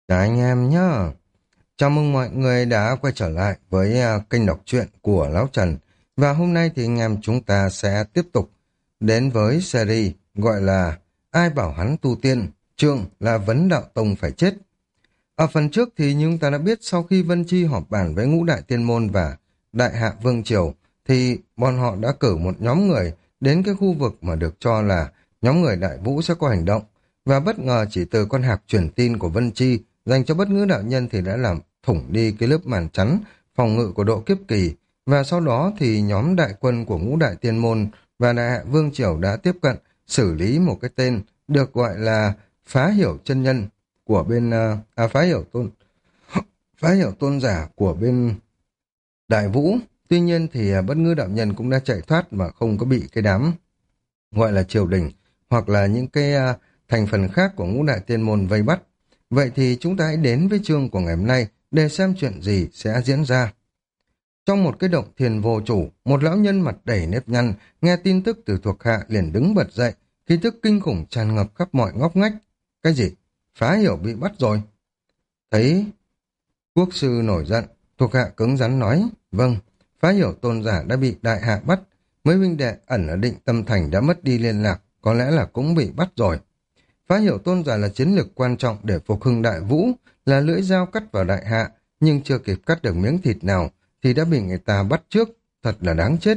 Chào anh em nhá. Chào mừng mọi người đã quay trở lại với kênh đọc truyện của Lão Trần. Và hôm nay thì anh em chúng ta sẽ tiếp tục đến với series gọi là Ai bảo hắn tu tiên, chương là Vấn Đạo Tông phải chết. Ở phần trước thì chúng ta đã biết sau khi Vân Chi họp bàn với Ngũ Đại Tiên Môn và Đại Hạ Vương Triều thì bọn họ đã cử một nhóm người đến cái khu vực mà được cho là nhóm người Đại Vũ sẽ có hành động. Và bất ngờ chỉ từ con hạc truyền tin của Vân Chi dành cho bất ngữ đạo nhân thì đã làm thủng đi cái lớp màn chắn phòng ngự của độ kiếp kỳ, và sau đó thì nhóm đại quân của Ngũ Đại Tiên Môn và Đại Hạ Vương Triều đã tiếp cận xử lý một cái tên được gọi là Phá Hiểu Chân Nhân của bên Phá Hiểu Tôn Giả của bên Đại Vũ. Tuy nhiên thì bất ngữ đạo nhân cũng đã chạy thoát mà không có bị cái đám gọi là triều đình hoặc là những cái thành phần khác của Ngũ Đại Tiên Môn vây bắt. Vậy thì chúng ta hãy đến với chương của ngày hôm nay để xem chuyện gì sẽ diễn ra. Trong một cái động thiền vô chủ, một lão nhân mặt đầy nếp nhăn nghe tin tức từ thuộc hạ liền đứng bật dậy, khí tức kinh khủng tràn ngập khắp mọi ngóc ngách. Cái gì? Phá Hiểu bị bắt rồi? Thấy quốc sư nổi giận, thuộc hạ cứng rắn nói, vâng, Phá Hiểu tôn giả đã bị đại hạ bắt, mấy huynh đệ ẩn ở Định Tâm Thành đã mất đi liên lạc, có lẽ là cũng bị bắt rồi. Phá Hiểu tôn giả là chiến lược quan trọng để phục hưng Đại Vũ, là lưỡi dao cắt vào đại hạ, nhưng chưa kịp cắt được miếng thịt nào thì đã bị người ta bắt trước, thật là đáng chết.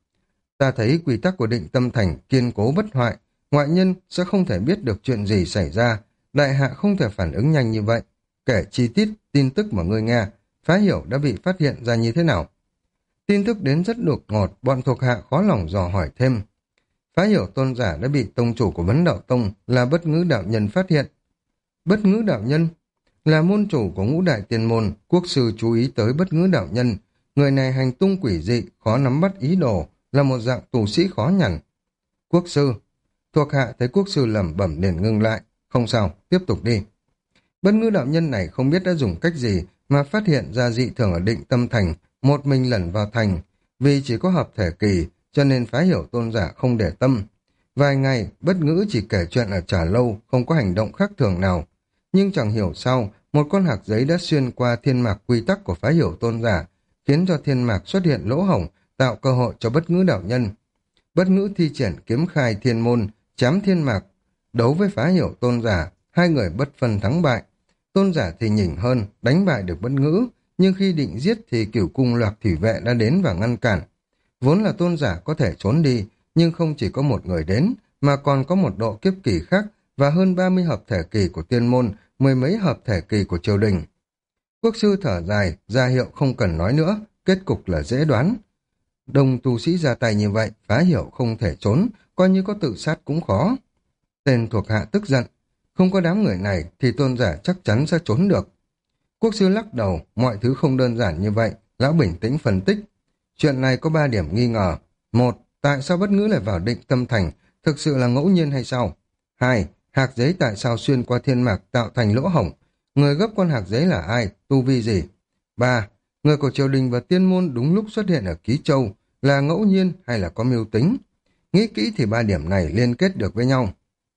Ta thấy quy tắc của Định Tâm Thành kiên cố bất hoại, ngoại nhân sẽ không thể biết được chuyện gì xảy ra, đại hạ không thể phản ứng nhanh như vậy. Kể chi tiết tin tức mà ngươi nghe, Phá Hiểu đã bị phát hiện ra như thế nào? Tin tức đến rất đột ngột, bọn thuộc hạ khó lòng dò hỏi thêm. Phá Hiểu tôn giả đã bị tông chủ của Vấn Đạo Tông là Bất Ngữ đạo nhân phát hiện. Bất Ngữ đạo nhân là môn chủ của Ngũ Đại Tiên Môn, quốc sư chú ý tới Bất Ngữ đạo nhân. Người này hành tung quỷ dị, khó nắm bắt ý đồ, là một dạng tù sĩ khó nhằn. Quốc sư, thuộc hạ thấy quốc sư lẩm bẩm liền ngưng lại. Không sao, tiếp tục đi. Bất Ngữ đạo nhân này không biết đã dùng cách gì mà phát hiện ra dị thường ở Định Tâm Thành, một mình lẩn vào thành. Vì chỉ có hợp thể kỳ, cho nên Phá Hiểu tôn giả không để tâm. Vài ngày, Bất Ngữ chỉ kể chuyện ở Trà Lâu, không có hành động khác thường nào. Nhưng chẳng hiểu sao, một con hạc giấy đã xuyên qua thiên mạc quy tắc của Phá Hiểu tôn giả, khiến cho thiên mạc xuất hiện lỗ hổng, tạo cơ hội cho Bất Ngữ đạo nhân. Bất Ngữ thi triển kiếm khai thiên môn, chém thiên mạc, đấu với Phá Hiểu tôn giả, hai người bất phân thắng bại. Tôn giả thì nhỉnh hơn, đánh bại được Bất Ngữ, nhưng khi định giết thì Cửu Cung Loạc Thủy Vệ đã đến và ngăn cản. Vốn là tôn giả có thể trốn đi, nhưng không chỉ có một người đến, mà còn có một độ kiếp kỳ khác và hơn 30 hợp thể kỳ của tiên môn, mười mấy hợp thể kỳ của triều đình. Quốc sư thở dài, ra hiệu không cần nói nữa, kết cục là dễ đoán. Đông tu sĩ ra tay như vậy, Phá Hiểu không thể trốn, coi như có tự sát cũng khó. Tên thuộc hạ tức giận, không có đám người này thì tôn giả chắc chắn sẽ trốn được. Quốc sư lắc đầu, mọi thứ không đơn giản như vậy, lão bình tĩnh phân tích. Chuyện này có 3 điểm nghi ngờ. 1. Tại sao Bất Ngữ lại vào Định Tâm Thành? Thực sự là ngẫu nhiên hay sao? 2. Hạc giấy tại sao xuyên qua thiên mạc tạo thành lỗ hổng? Người gấp con hạc giấy là ai? Tu vi gì? 3. Người của triều đình và tiên môn đúng lúc xuất hiện ở Ký Châu là ngẫu nhiên hay là có mưu tính? Nghĩ kỹ thì 3 điểm này liên kết được với nhau.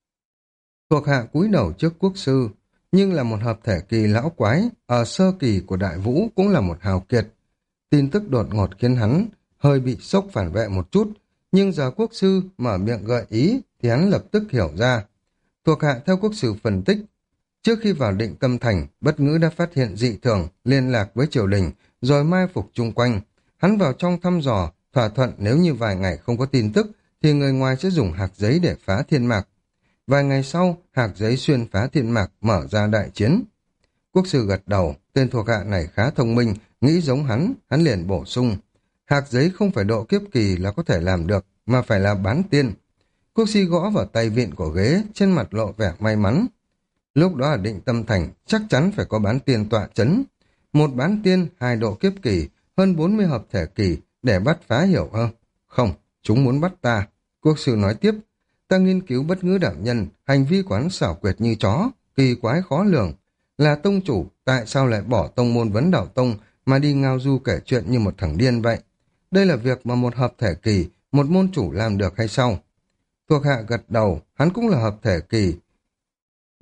Thuộc hạ cúi đầu trước quốc sư, nhưng là một hợp thể kỳ lão quái, ở sơ kỳ của Đại Vũ cũng là một hào kiệt. Tin tức đột ngột khiến hắn hơi bị sốc phản vệ một chút, nhưng giờ quốc sư mở miệng gợi ý thì hắn lập tức hiểu ra. Thuộc hạ theo quốc sư phân tích, trước khi vào Định Tâm Thành, Bất Ngữ đã phát hiện dị thường, liên lạc với triều đình, rồi mai phục chung quanh. Hắn vào trong thăm dò, thỏa thuận nếu như vài ngày không có tin tức, thì người ngoài sẽ dùng hạc giấy để phá thiên mạc. Vài ngày sau, hạc giấy xuyên phá thiên mạc, mở ra đại chiến. Quốc sư gật đầu, tên thuộc hạ này khá thông minh, nghĩ giống hắn liền bổ sung. Hạc giấy không phải độ kiếp kỳ là có thể làm được, mà phải là bán tiên. Quốc sư gõ vào tay vịn của ghế, trên mặt lộ vẻ may mắn. Lúc đó ở Định Tâm Thành, chắc chắn phải có bán tiên tọa chấn. Một bán tiên, 2 độ kiếp kỳ, hơn 40 hợp thể kỳ, để bắt Phá Hiểu hơn. Không, chúng muốn bắt ta. Quốc sư nói tiếp, ta nghiên cứu Bất Ngữ đạo nhân, hành vi quán xảo quyệt như chó, kỳ quái khó lường. Là tông chủ, tại sao lại bỏ tông môn Vấn Đạo Tông mà đi ngao du kể chuyện như một thằng điên vậy? Đây là việc mà một hợp thể kỳ, một môn chủ làm được hay sao? Thuộc hạ gật đầu, hắn cũng là hợp thể kỳ.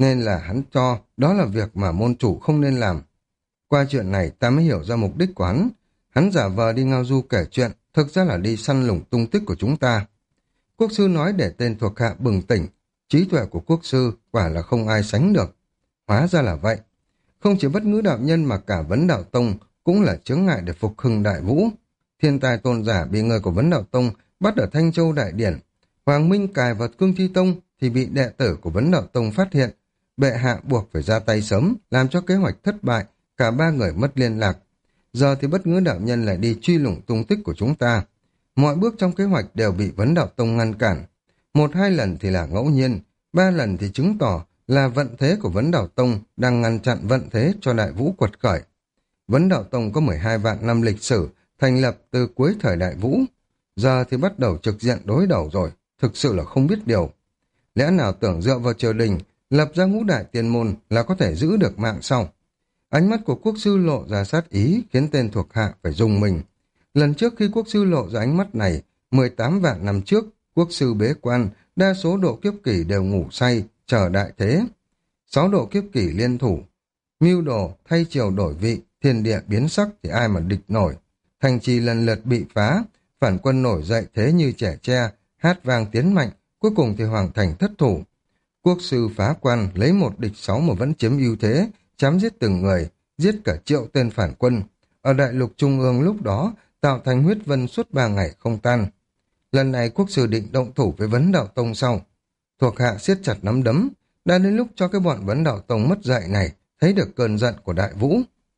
nên là hắn cho đó là việc mà môn chủ không nên làm. Qua chuyện này ta mới hiểu ra mục đích của hắn. Hắn giả vờ đi ngao du kể chuyện, thực ra là đi săn lùng tung tích của chúng ta. Quốc sư nói để tên thuộc hạ bừng tỉnh, trí tuệ của quốc sư quả là không ai sánh được. Hóa ra là vậy. Không chỉ Bất Ngữ đạo nhân mà cả Vấn Đạo Tông cũng là chướng ngại để phục hưng Đại Vũ. Thiên tài tôn giả bị người của Vấn Đạo Tông bắt ở Thanh Châu Đại Điển. Hoàng Minh cài vào Cương Thi Tông thì bị đệ tử của Vấn Đạo Tông phát hiện. Bệ hạ buộc phải ra tay sớm, làm cho kế hoạch thất bại, cả ba người mất liên lạc. Giờ thì Bất Ngữ đạo nhân lại đi truy lùng tung tích của chúng ta. Mọi bước trong kế hoạch đều bị Vấn Đạo Tông ngăn cản. 1-2 lần thì là ngẫu nhiên, 3 lần thì chứng tỏ là vận thế của Vấn Đạo Tông đang ngăn chặn vận thế cho Đại Vũ quật khởi. Vấn Đạo Tông có 12 vạn năm lịch sử, thành lập từ cuối thời Đại Vũ. Giờ thì bắt đầu trực diện đối đầu rồi, thực sự là không biết điều. Lẽ nào tưởng dựa vào triều đình, lập ra ngũ đại tiên môn là có thể giữ được mạng sau? Ánh mắt của quốc sư lộ ra sát ý khiến tên thuộc hạ phải rùng mình. Lần trước khi quốc sư lộ ra ánh mắt này, 18 vạn năm trước, quốc sư bế quan, đa số độ kiếp kỷ đều ngủ say, chờ đại thế. 6 độ kiếp kỷ liên thủ, mưu đồ, thay triều đổi vị, thiên địa biến sắc thì ai mà địch nổi. Thành trì lần lượt bị phá, phản quân nổi dậy thế như trẻ tre, hát vang tiến mạnh, cuối cùng thì hoàng thành thất thủ. Quốc sư phá quan, lấy 1 địch 6 mà vẫn chiếm ưu thế, chém giết từng người, giết cả triệu tên phản quân. Ở đại lục trung ương lúc đó, tạo thành huyết vân suốt 3 ngày không tan. Lần này quốc sư định động thủ với Vấn Đạo Tông sau. Thuộc hạ siết chặt nắm đấm, đã đến lúc cho cái bọn Vấn Đạo Tông mất dạy này thấy được cơn giận của Đại Vũ.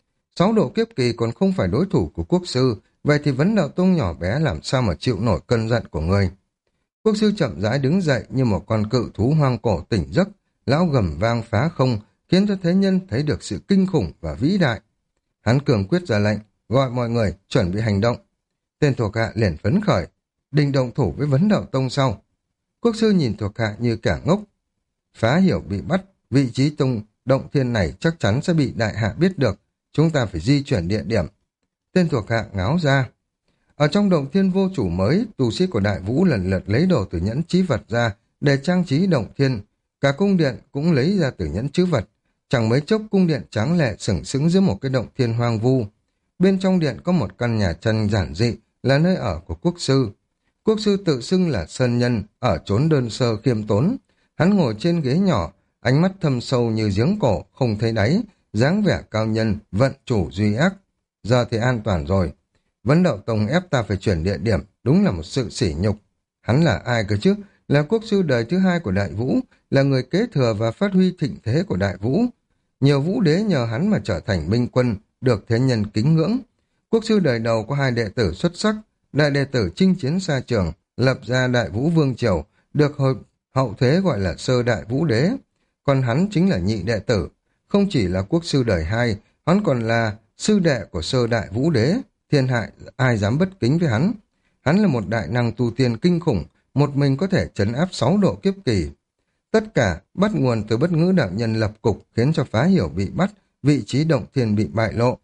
6 độ kiếp kỳ còn không phải đối thủ của quốc sư, vậy thì Vấn Đạo Tông nhỏ bé làm sao mà chịu nổi cơn giận của người. Quốc sư chậm rãi đứng dậy như một con cự thú hoang cổ tỉnh giấc, lão gầm vang phá không, khiến cho thế nhân thấy được sự kinh khủng và vĩ đại. Hắn cường quyết ra lệnh, gọi mọi người chuẩn bị hành động. Tên thuộc hạ liền phấn khởi, định động thủ với Vấn Đạo Tông sau. Quốc sư nhìn thuộc hạ như cả ngốc. Phá hiểu bị bắt, vị trí tông động thiên này chắc chắn sẽ bị đại hạ biết được, chúng ta phải di chuyển địa điểm. Tên thuộc hạ ngáo ra. Ở trong động thiên vô chủ mới, tu sĩ của Đại Vũ lần lượt lấy đồ từ nhẫn chí vật ra để trang trí động thiên. Cả cung điện cũng lấy ra từ nhẫn chữ vật. Chẳng mấy chốc cung điện tráng lệ sừng sững giữa một cái động thiên hoang vu. Bên trong điện có một căn nhà tranh giản dị, là nơi ở của quốc sư. Quốc sư tự xưng là sơn nhân, ở chốn đơn sơ khiêm tốn. Hắn ngồi trên ghế nhỏ, ánh mắt thâm sâu như giếng cổ, không thấy đáy, dáng vẻ cao nhân, vận chủ duy ác. Giờ thì an toàn rồi. Vấn Đạo Tông ép ta phải chuyển địa điểm, đúng là một sự sỉ nhục. Hắn là ai cơ chứ? Là quốc sư đời thứ 2 của Đại Vũ, là người kế thừa và phát huy thịnh thế của Đại Vũ. Nhiều vũ đế nhờ hắn mà trở thành minh quân, được thế nhân kính ngưỡng. Quốc sư đời đầu có 2 đệ tử xuất sắc, đại đệ tử chinh chiến xa trường, lập ra Đại Vũ Vương Triều, được hậu thế gọi là sơ Đại Vũ Đế. Còn hắn chính là nhị đệ tử, không chỉ là quốc sư đời 2, hắn còn là sư đệ của sơ Đại Vũ Đế. Thiên hạ ai dám bất kính với hắn. Hắn là một đại năng tu tiên kinh khủng, một mình có thể trấn áp 6 độ kiếp kỳ. Tất cả bắt nguồn từ Bất Ngữ đạo nhân lập cục khiến cho Phá Hiểu bị bắt, vị trí động thiên bị bại lộ.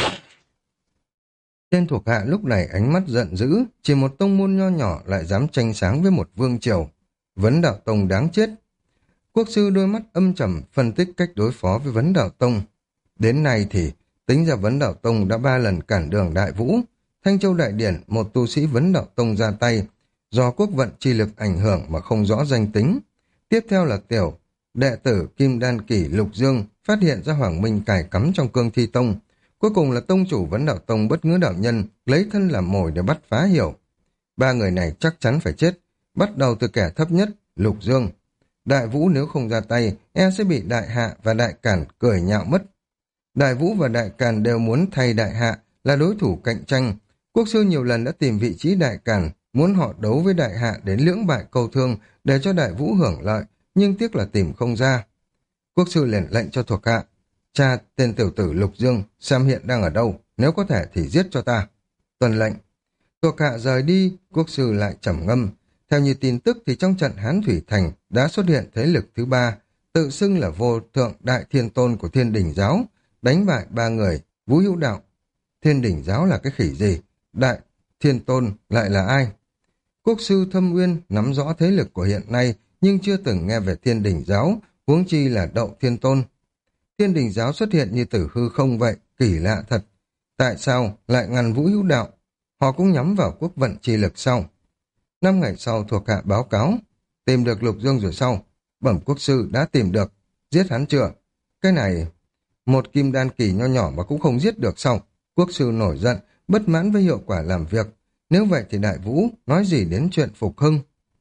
Tên thuộc hạ lúc này ánh mắt giận dữ, chỉ một tông môn nho nhỏ lại dám tranh sáng với một vương triều. Vấn Đạo Tông đáng chết. Quốc sư đôi mắt âm trầm phân tích cách đối phó với Vấn Đạo Tông. Đến nay thì tính ra Vấn Đạo Tông đã 3 lần cản đường Đại Vũ. Thanh Châu Đại Điển, một tu sĩ Vấn Đạo Tông ra tay, do quốc vận chi lực ảnh hưởng mà không rõ danh tính. Tiếp theo là tiểu đệ tử Kim Đan Kỷ Lục Dương phát hiện ra Hoàng Minh cài cắm trong Cương Thi Tông. Cuối cùng là tông chủ Vấn Đạo Tông Bất Ngữ đạo nhân lấy thân làm mồi để bắt Phá Hiểu. 3 người này chắc chắn phải chết, bắt đầu từ kẻ thấp nhất, Lục Dương. Đại Vũ nếu không ra tay, sẽ bị Đại Hạ và Đại Càn cười nhạo mất. Đại Vũ và Đại Càn đều muốn thay Đại Hạ là đối thủ cạnh tranh. Quốc sư nhiều lần đã tìm vị trí Đại Càn, muốn họ đấu với Đại Hạ đến lưỡng bại câu thương để cho Đại Vũ hưởng lợi, nhưng tiếc là tìm không ra. Quốc sư liền lệnh cho thuộc hạ, tra tên tiểu tử Lục Dương, xem hiện đang ở đâu, nếu có thể thì giết cho ta. Tuân lệnh. Thuộc hạ rời đi, quốc sư lại trầm ngâm. Theo như tin tức thì trong trận Hán Thủy Thành đã xuất hiện thế lực thứ 3, tự xưng là vô thượng đại thiên tôn của Thiên Đình Giáo, đánh bại 3 người, Vũ Hữu Đạo. Thiên Đình Giáo là cái khỉ gì? Đại thiên tôn lại là ai? Quốc sư Thâm Uyên nắm rõ thế lực của hiện nay nhưng chưa từng nghe về Thiên Đình Giáo, huống chi là Đậu Thiên Tôn. Thiên Đình giáo xuất hiện như từ hư không vậy, kỳ lạ thật. Tại sao lại ngăn Vũ Hữu Đạo? Họ cũng nhắm vào quốc vận chi lực sau. 5 ngày sau thuộc hạ báo cáo, tìm được Lục Dương rồi sau. Bẩm quốc sư đã tìm được, giết hắn chưa? Cái này, một kim đan kỳ nho nhỏ mà cũng không giết được sao? Quốc sư nổi giận, bất mãn với hiệu quả làm việc. Nếu vậy thì Đại Vũ nói gì đến chuyện phục hưng?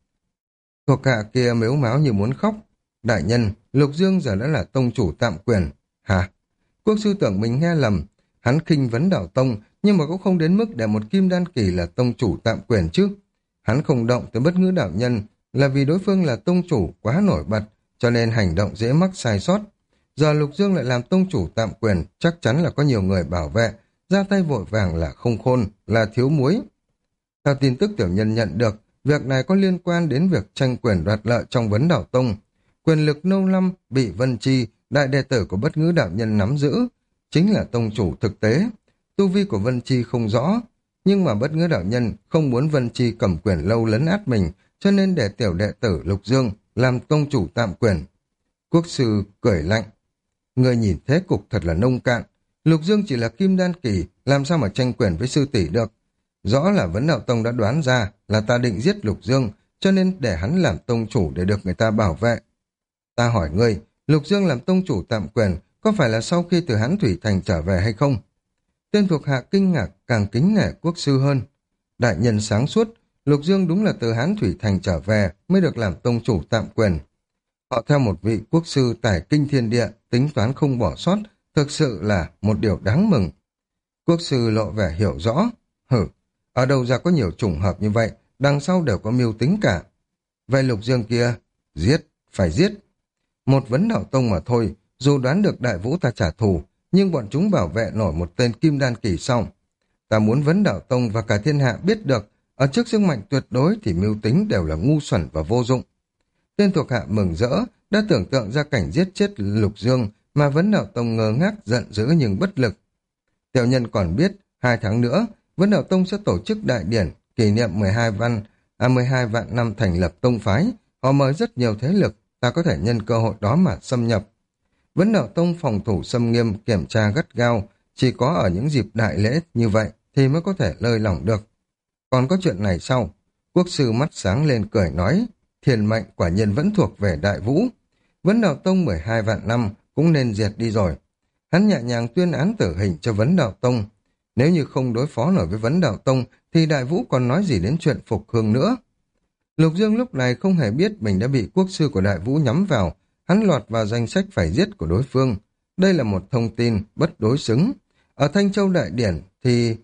Thuộc hạ kia mếu máo như muốn khóc. Đại nhân, Lục Dương giờ đã là tông chủ tạm quyền. Hả? Quốc sư tưởng mình nghe lầm. Hắn khinh vấn đạo tông, nhưng mà cũng không đến mức để một kim đan kỳ là tông chủ tạm quyền chứ. Hắn không động tới bất ngữ đạo nhân là vì đối phương là tông chủ quá nổi bật, cho nên hành động dễ mắc sai sót. Giờ Lục Dương lại làm tông chủ tạm quyền, chắc chắn là có nhiều người bảo vệ, ra tay vội vàng là không khôn, là thiếu muối. Theo tin tức tiểu nhân nhận được, việc này có liên quan đến việc tranh quyền đoạt lợi trong vấn đảo tông. Quyền lực lâu năm bị Vân Chi, đại đệ tử của bất ngữ đạo nhân nắm giữ, chính là tông chủ thực tế. Tu vi của Vân Chi không rõ, nhưng mà bất ngữ đạo nhân không muốn Vân Chi cầm quyền lâu lấn át mình, cho nên để tiểu đệ tử Lục Dương làm tông chủ tạm quyền. Quốc sư cười lạnh. Người nhìn thế cục thật là nông cạn. Lục Dương chỉ là kim đan kỳ, làm sao mà tranh quyền với sư tỷ được. Rõ là vấn đạo tông đã đoán ra là ta định giết Lục Dương, cho nên để hắn làm tông chủ để được người ta bảo vệ. Ta hỏi ngươi, Lục Dương làm tông chủ tạm quyền có phải là sau khi từ Hán Thủy Thành trở về hay không? Tên thuộc hạ kinh ngạc càng kính nể quốc sư hơn. Đại nhân sáng suốt, Lục Dương đúng là từ Hán Thủy Thành trở về mới được làm tông chủ tạm quyền. Họ theo một vị quốc sư tài kinh thiên địa, tính toán không bỏ sót, thực sự là một điều đáng mừng. Quốc sư lộ vẻ hiểu rõ. Ở đâu ra có nhiều trùng hợp như vậy, đằng sau đều có mưu tính cả. Vậy Lục Dương kia, giết, phải giết. Một vấn đạo tông mà thôi, dù đoán được Đại Vũ ta trả thù, nhưng bọn chúng bảo vệ nổi một tên kim đan kỳ xong. Ta muốn vấn đạo tông và cả thiên hạ biết được, ở trước sức mạnh tuyệt đối thì mưu tính đều là ngu xuẩn và vô dụng. Tên thuộc hạ mừng rỡ, đã tưởng tượng ra cảnh giết chết Lục Dương mà vấn đạo tông ngơ ngác giận dữ nhưng bất lực. Tiểu nhân còn biết, 2 tháng nữa, vấn đạo tông sẽ tổ chức đại điển kỷ niệm 12 vạn năm thành lập tông phái. Họ mời rất nhiều thế lực, ta có thể nhân cơ hội đó mà xâm nhập. Vấn đạo tông phòng thủ xâm nghiêm, kiểm tra gắt gao, chỉ có ở những dịp đại lễ như vậy thì mới có thể lơi lỏng được. Còn có chuyện này sau, quốc sư mắt sáng lên cười nói, thiên mệnh quả nhiên vẫn thuộc về Đại Vũ. Vấn đạo tông 12 vạn năm cũng nên diệt đi rồi. Hắn nhẹ nhàng tuyên án tử hình cho vấn đạo tông. Nếu như không đối phó nổi với vấn đạo tông thì Đại Vũ còn nói gì đến chuyện phục hưng nữa. Lục Dương lúc này không hề biết mình đã bị quốc sư của Đại Vũ nhắm vào, hắn lọt vào danh sách phải giết của đối phương. Đây là một thông tin bất đối xứng. Ở Thanh Châu Đại Điển thì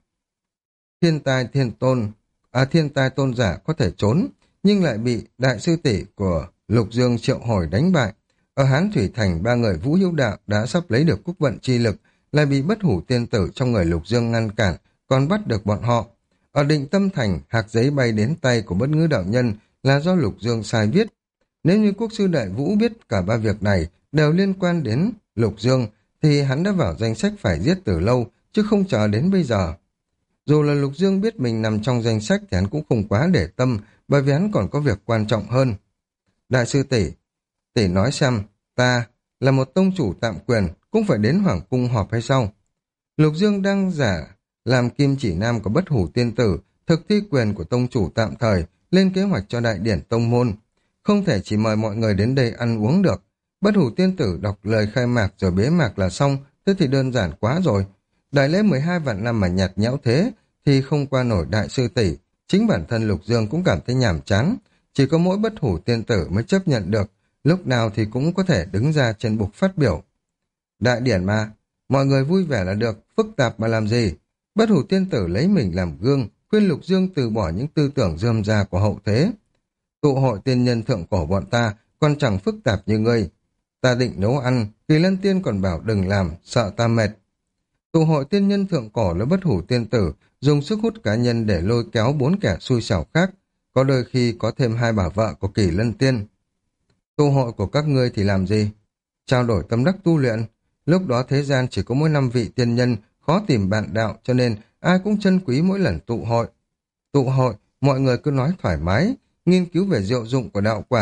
thiên tai tôn giả có thể trốn, nhưng lại bị đại sư tỷ của Lục Dương triệu hồi đánh bại. Ở Hán Thủy Thành, 3 người Vũ Hữu Đạo đã sắp lấy được quốc vận chi lực, lại bị bất hủ tiên tử trong người Lục Dương ngăn cản, còn bắt được bọn họ. Ở Định Tâm Thành, hạc giấy bay đến tay của bất ngữ đạo nhân là do Lục Dương sai viết. Nếu như quốc sư Đại Vũ biết cả 3 việc này đều liên quan đến Lục Dương, thì hắn đã vào danh sách phải giết từ lâu, chứ không chờ đến bây giờ. Dù là Lục Dương biết mình nằm trong danh sách thì hắn cũng không quá để tâm, bởi vì hắn còn có việc quan trọng hơn. Đại sư tỷ nói xem, ta là một tông chủ tạm quyền, cũng phải đến Hoàng Cung họp hay sao? Lục Dương đang giả làm kim chỉ nam của bất hủ tiên tử, thực thi quyền của tông chủ tạm thời, lên kế hoạch cho đại điển tông môn. Không thể chỉ mời mọi người đến đây ăn uống được. Bất hủ tiên tử đọc lời khai mạc rồi bế mạc là xong, thế thì đơn giản quá rồi. Đại lễ 12 vạn năm mà nhạt nhẽo thế, thì không qua nổi đại sư tỷ. Chính bản thân Lục Dương cũng cảm thấy nhàm chán. Chỉ có mỗi bất hủ tiên tử mới chấp nhận được, lúc nào thì cũng có thể đứng ra trên bục phát biểu. Đại điển mà, mọi người vui vẻ là được, phức tạp mà làm gì? Bất hủ tiên tử lấy mình làm gương, khuyên Lục Dương từ bỏ những tư tưởng rườm rà của hậu thế. Tụ hội tiên nhân thượng cổ bọn ta còn chẳng phức tạp như ngươi. Ta định nấu ăn, Kỳ Lân Tiên còn bảo đừng làm, sợ ta mệt. Tụ hội tiên nhân thượng cổ là bất hủ tiên tử, dùng sức hút cá nhân để lôi kéo 4 kẻ xui xẻo khác, có đôi khi có thêm 2 bà vợ của Kỳ Lân Tiên. Tụ hội của các ngươi thì làm gì? Trao đổi tâm đắc tu luyện. Lúc đó thế gian chỉ có mỗi 5 vị tiên nhân, khó tìm bạn đạo, cho nên ai cũng trân quý mỗi lần tụ hội. Tụ hội, mọi người cứ nói thoải mái, nghiên cứu về diệu dụng của đạo quả.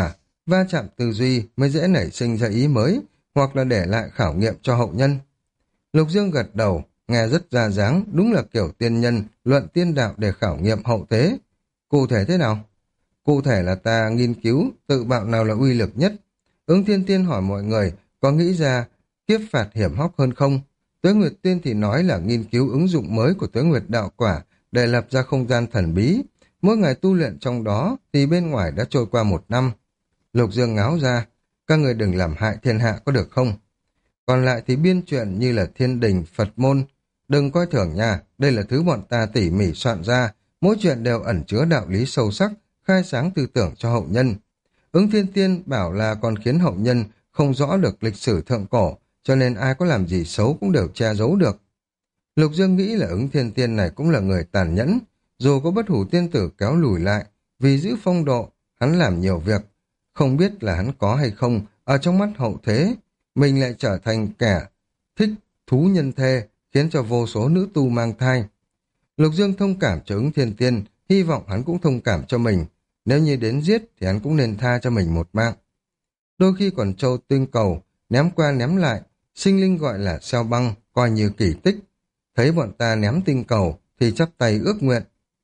va chạm tư duy mới dễ nảy sinh ra ý mới, hoặc là để lại khảo nghiệm cho hậu nhân. Lục Dương gật đầu, nghe rất ra dáng, đúng là kiểu tiên nhân, luận tiên đạo để khảo nghiệm hậu thế. Cụ thể thế nào? Cụ thể là ta nghiên cứu tự bạo nào là uy lực nhất. Ứng Thiên Tiên hỏi mọi người, có nghĩ ra kiếp phạt hiểm hóc hơn không? Tuế Nguyệt Tiên thì nói là nghiên cứu ứng dụng mới của Tuế Nguyệt Đạo Quả để lập ra không gian thần bí. Mỗi ngày tu luyện trong đó thì bên ngoài đã trôi qua 1 năm. Lục Dương ngáo ra, các người đừng làm hại thiên hạ có được không? Còn lại thì biên truyện như là thiên đình, Phật môn. Đừng coi thường nha, đây là thứ bọn ta tỉ mỉ soạn ra, mỗi chuyện đều ẩn chứa đạo lý sâu sắc, khai sáng tư tưởng cho hậu nhân. Ứng Thiên Tiên bảo là còn khiến hậu nhân không rõ được lịch sử thượng cổ, cho nên ai có làm gì xấu cũng đều che giấu được. Lục Dương nghĩ là Ứng Thiên Tiên này cũng là người tàn nhẫn, dù có bất hủ tiên tử kéo lùi lại, vì giữ phong độ, hắn làm nhiều việc, không biết là hắn có hay không, ở trong mắt hậu thế, mình lại trở thành kẻ thích thú nhân thê, khiến cho vô số nữ tu mang thai. Lục Dương thông cảm cho Ứng Thiên Tiên, hy vọng hắn cũng thông cảm cho mình, nếu như đến giết thì hắn cũng nên tha cho mình một mạng. Đôi khi còn trâu tinh cầu, ném qua ném lại, sinh linh gọi là sao băng, coi như kỳ tích. Thấy bọn ta ném tinh cầu thì chắp tay ước nguyện.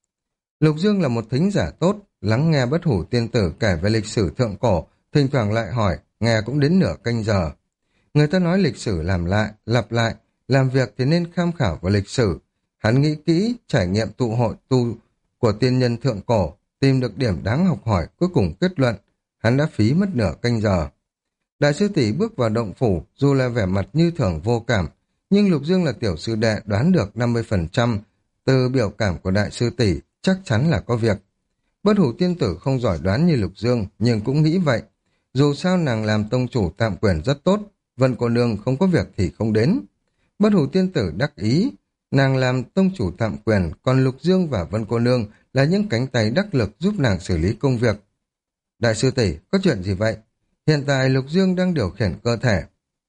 Lục Dương là một thính giả tốt, lắng nghe bất hủ tiên tử kể về lịch sử thượng cổ, thỉnh thoảng lại hỏi, nghe cũng đến nửa canh giờ. Người ta nói lịch sử làm lại, lặp lại, làm việc thì nên tham khảo vào lịch sử. Hắn nghĩ kỹ, trải nghiệm tụ hội tu của tiên nhân thượng cổ, tìm được điểm đáng học hỏi, cuối cùng kết luận, hắn đã phí mất nửa canh giờ. Đại sư tỷ bước vào động phủ, dù là vẻ mặt như thường vô cảm, nhưng Lục Dương là tiểu sư đệ đoán được 50%, từ biểu cảm của đại sư tỷ chắc chắn là có việc. Bất hủ tiên tử không giỏi đoán như Lục Dương, nhưng cũng nghĩ vậy. Dù sao nàng làm tông chủ tạm quyền rất tốt, Vân cô nương không có việc thì không đến. Bất hủ tiên tử đắc ý, nàng làm tông chủ tạm quyền, còn Lục Dương và Vân cô nương là những cánh tay đắc lực giúp nàng xử lý công việc. Đại sư tỷ, có chuyện gì vậy? Hiện tại Lục Dương đang điều khiển cơ thể.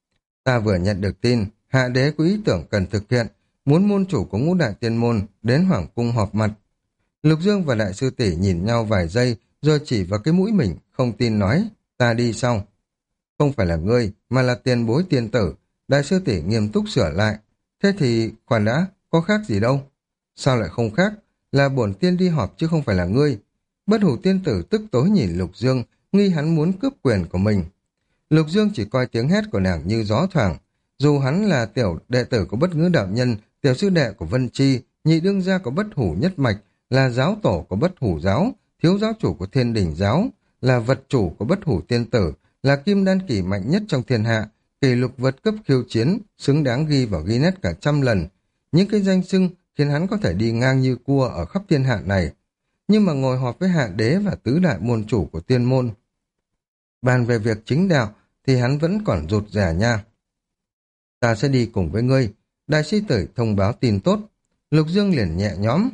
Ta vừa nhận được tin, hạ đế có ý tưởng cần thực hiện, muốn môn chủ của ngũ đại tiên môn đến Hoàng cung họp mặt. Lục Dương và đại sư tỷ nhìn nhau vài giây, rồi chỉ vào cái mũi mình, không tin nói, ta đi sau. Không phải là ngươi, mà là tiền bối tiên tử. Đại sư tỷ nghiêm túc sửa lại. Thế thì, khoan đã, có khác gì đâu? Sao lại không khác? Là bổn tiên đi họp chứ không phải là ngươi. Bất hủ tiên tử tức tối nhìn Lục Dương, nghi hắn muốn cướp quyền của mình. Lục Dương chỉ coi tiếng hét của nàng như gió thoảng. Dù hắn là tiểu đệ tử của Bất Ngữ đạo nhân, tiểu sư đệ của Vân Chi, nhị đương gia của Bất Hủ nhất mạch, là giáo tổ của Bất Hủ giáo, thiếu giáo chủ của Thiên Đình giáo, là vật chủ của Bất Hủ tiên tử, là kim đan kỳ mạnh nhất trong thiên hạ, kỷ lục vượt cấp khiêu chiến, xứng đáng ghi vào Guinness cả 100 lần. Những cái danh xưng khiến hắn có thể đi ngang như cua ở khắp thiên hạ này. Nhưng mà ngồi họp với hạ đế và tứ đại môn chủ của tiên môn, bàn về việc chính đạo thì hắn vẫn còn rụt rè nha. Ta sẽ đi cùng với ngươi. Đại sư tử thông báo tin tốt. Lục Dương liền nhẹ nhõm.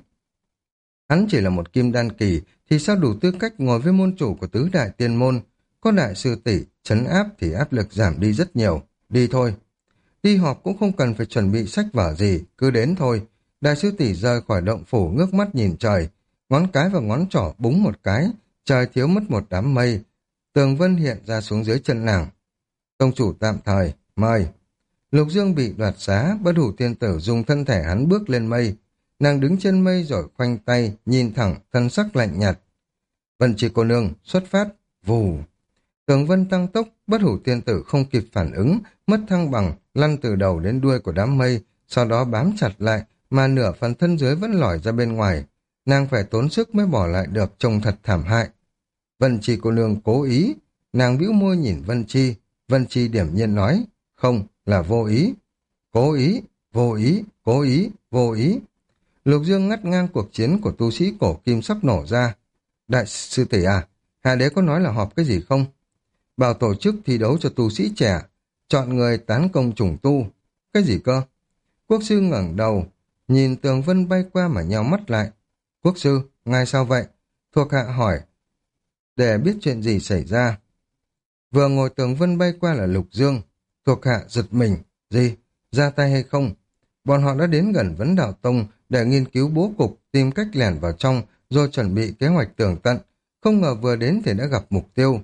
Hắn chỉ là một kim đan kỳ thì sao đủ tư cách ngồi với môn chủ của tứ đại tiên môn. Có đại sư tỷ trấn áp thì áp lực giảm đi rất nhiều. Đi thôi. Đi họp cũng không cần phải chuẩn bị sách vở gì, cứ đến thôi. Đại sư tỷ rời khỏi động phủ ngước mắt nhìn trời. Ngón cái và ngón trỏ búng một cái. Trời thiếu mất một đám mây. Tường vân hiện ra xuống dưới chân nàng. Tông chủ tạm thời, mời. Lục Dương bị đoạt xá, bất hủ tiên tử dùng thân thể hắn bước lên mây. Nàng đứng trên mây rồi khoanh tay, nhìn thẳng, thân sắc lạnh nhạt. Vân Chi cô nương, xuất phát, vù. Tường vân tăng tốc, bất hủ tiên tử không kịp phản ứng, mất thăng bằng, lăn từ đầu đến đuôi của đám mây, sau đó bám chặt lại, mà nửa phần thân dưới vẫn lòi ra bên ngoài. Nàng phải tốn sức mới bỏ lại được, trông thật thảm hại. Vân Chi cô nương cố ý, nàng bĩu môi nhìn Vân Chi. Vân Chi điểm nhiên nói, không, là vô ý. Cố ý, vô ý, cố ý, vô ý. Lục Dương ngắt ngang cuộc chiến của tu sĩ cổ kim sắp nổ ra. Đại sư tỷ à, hạ đế có nói là họp cái gì không? Bảo tổ chức thi đấu cho tu sĩ trẻ, chọn người tán công trùng tu. Cái gì cơ? Quốc sư ngẩng đầu, nhìn tường vân bay qua mà nheo mắt lại. Quốc sư, ngài sao vậy? Thuộc hạ hỏi, để biết chuyện gì xảy ra. Vừa ngồi tường vân bay qua là Lục Dương. Thuộc hạ giật mình. Gì? Ra tay hay không? Bọn họ đã đến gần Vấn Đạo Tông để nghiên cứu bố cục, tìm cách lẻn vào trong, rồi chuẩn bị kế hoạch tường tận. Không ngờ vừa đến thì đã gặp mục tiêu.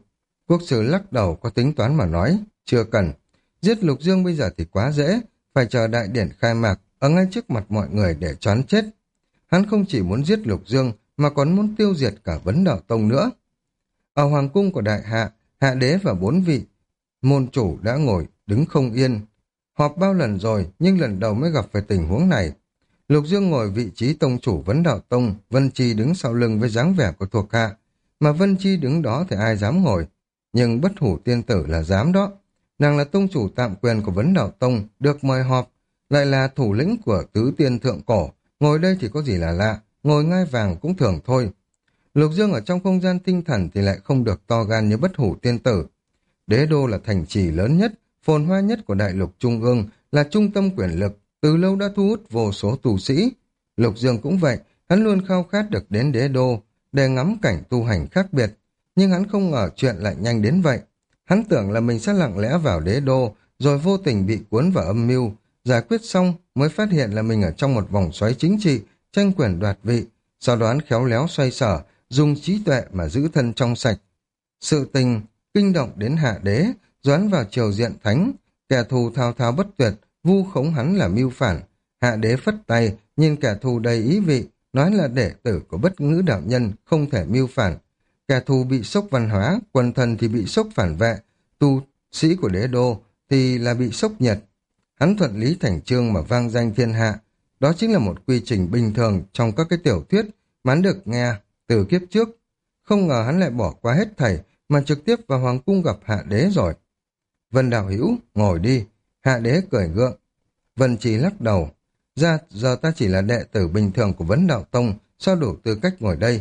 Quốc sư lắc đầu có tính toán mà nói, chưa cần. Giết Lục Dương bây giờ thì quá dễ, phải chờ đại điển khai mạc ở ngay trước mặt mọi người để choán chết. Hắn không chỉ muốn giết Lục Dương mà còn muốn tiêu diệt cả Vấn Đạo Tông nữa. Ở hoàng cung của đại hạ, hạ đế và 4 vị môn chủ đã ngồi đứng không yên. Họp bao lần rồi nhưng lần đầu mới gặp phải tình huống này. Lục Dương ngồi vị trí tông chủ Vấn Đạo Tông, Vân Chi đứng sau lưng với dáng vẻ của thuộc hạ, mà Vân Chi đứng đó thì ai dám ngồi, nhưng Bất Hủ Tiên Tử là dám đó. Nàng là tông chủ tạm quyền của Vấn Đạo Tông, được mời họp, lại là thủ lĩnh của Tứ Tiên Thượng Cổ, ngồi đây thì có gì là lạ, ngồi ngai vàng cũng thường thôi. Lục Dương ở trong không gian tinh thần thì lại không được to gan như Bất Hủ Tiên Tử. Đế đô là thành trì lớn nhất, phồn hoa nhất của đại lục trung ương, là trung tâm quyền lực, từ lâu đã thu hút vô số tu sĩ. Lục Dương cũng vậy, hắn luôn khao khát được đến đế đô để ngắm cảnh tu hành khác biệt, nhưng hắn không ngờ chuyện lại nhanh đến vậy. Hắn tưởng là mình sẽ lặng lẽ vào đế đô, rồi vô tình bị cuốn vào âm mưu, giải quyết xong mới phát hiện là mình ở trong một vòng xoáy chính trị, tranh quyền đoạt vị, sau đó hắn khéo léo xoay sở, dùng trí tuệ mà giữ thân trong sạch. Sự tình kinh động đến hạ đế, doán vào triều diện thánh, kẻ thù thao thao bất tuyệt, vu khống hắn là mưu phản. Hạ đế phất tay, nhìn kẻ thù đầy ý vị, nói là đệ tử của Bất Ngữ đạo nhân không thể mưu phản. Kẻ thù bị sốc văn hóa, quần thần thì bị sốc phản vệ, tu sĩ của đế đô thì là bị sốc nhiệt. Hắn thuận lý thành chương mà vang danh thiên hạ. Đó chính là một quy trình bình thường trong các cái tiểu thuyết mà hắn được nghe từ kiếp trước. Không ngờ hắn lại bỏ qua hết thảy mà trực tiếp vào hoàng cung gặp hạ đế rồi. Vân Đạo Hữu ngồi đi. Hạ đế cười gượng. Vân Trì lắc đầu. Giờ ta chỉ là đệ tử bình thường của Vấn Đạo Tông, sao đủ tư cách ngồi đây?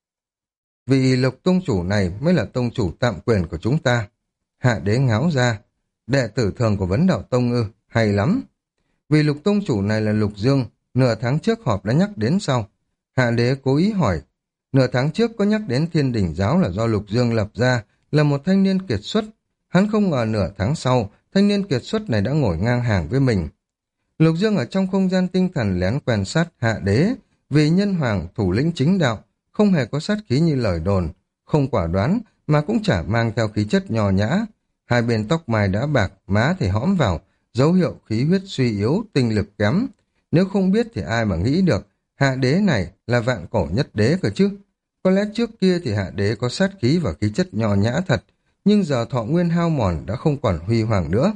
Vì Lục tông chủ này mới là tông chủ tạm quyền của chúng ta. Hạ đế ngáo ra. Đệ tử thường của Vấn Đạo Tông ư? Hay lắm. Vì Lục tông chủ này là Lục Dương, nửa tháng trước họp đã nhắc đến sau. Hạ đế cố ý hỏi. Nửa tháng trước có nhắc đến Thiên Đình Giáo là do Lục Dương lập ra, là một thanh niên kiệt xuất. Hắn không ngờ nửa tháng sau, thanh niên kiệt xuất này đã ngồi ngang hàng với mình. Lục Dương ở trong không gian tinh thần lén quan sát hạ đế, vì nhân hoàng thủ lĩnh chính đạo, không hề có sát khí như lời đồn, không quả đoán mà cũng chả mang theo khí chất nho nhã. Hai bên tóc mai đã bạc, má thì hõm vào, dấu hiệu khí huyết suy yếu, tinh lực kém. Nếu không biết thì ai mà nghĩ được, hạ đế này là vạn cổ nhất đế cơ chứ. Có lẽ trước kia thì hạ đế có sát khí và khí chất nho nhã thật, nhưng giờ thọ nguyên hao mòn đã không còn huy hoàng nữa.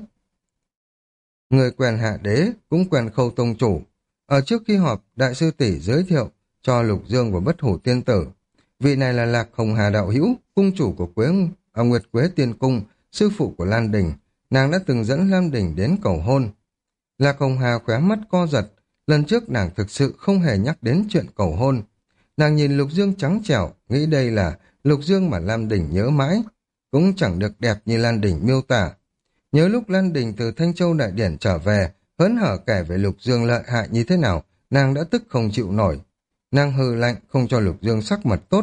Người quen hạ đế cũng quen Khâu tông chủ. Ở trước khi họp, đại sư tỷ giới thiệu cho Lục Dương và Bất Hủ Tiên Tử. Vị này là Lạc Hồng Hà đạo hữu, cung chủ của Nguyệt Quế Tiên Cung, sư phụ của Lan Đình. Nàng đã từng dẫn Lan Đình đến cầu hôn. Lạc Hồng Hà khóe mắt co giật. Lần trước nàng thực sự không hề nhắc đến chuyện cầu hôn. Nàng nhìn Lục Dương trắng trẻo, nghĩ đây là Lục Dương mà Lan Đình nhớ mãi. Cũng chẳng được đẹp như Lan Đình miêu tả. Nhớ lúc Lan Đình từ Thanh Châu Đại Điển trở về, hớn hở kể về Lục Dương lợi hại như thế nào, nàng đã tức không chịu nổi. Nàng hừ lạnh không cho Lục Dương sắc mặt tốt.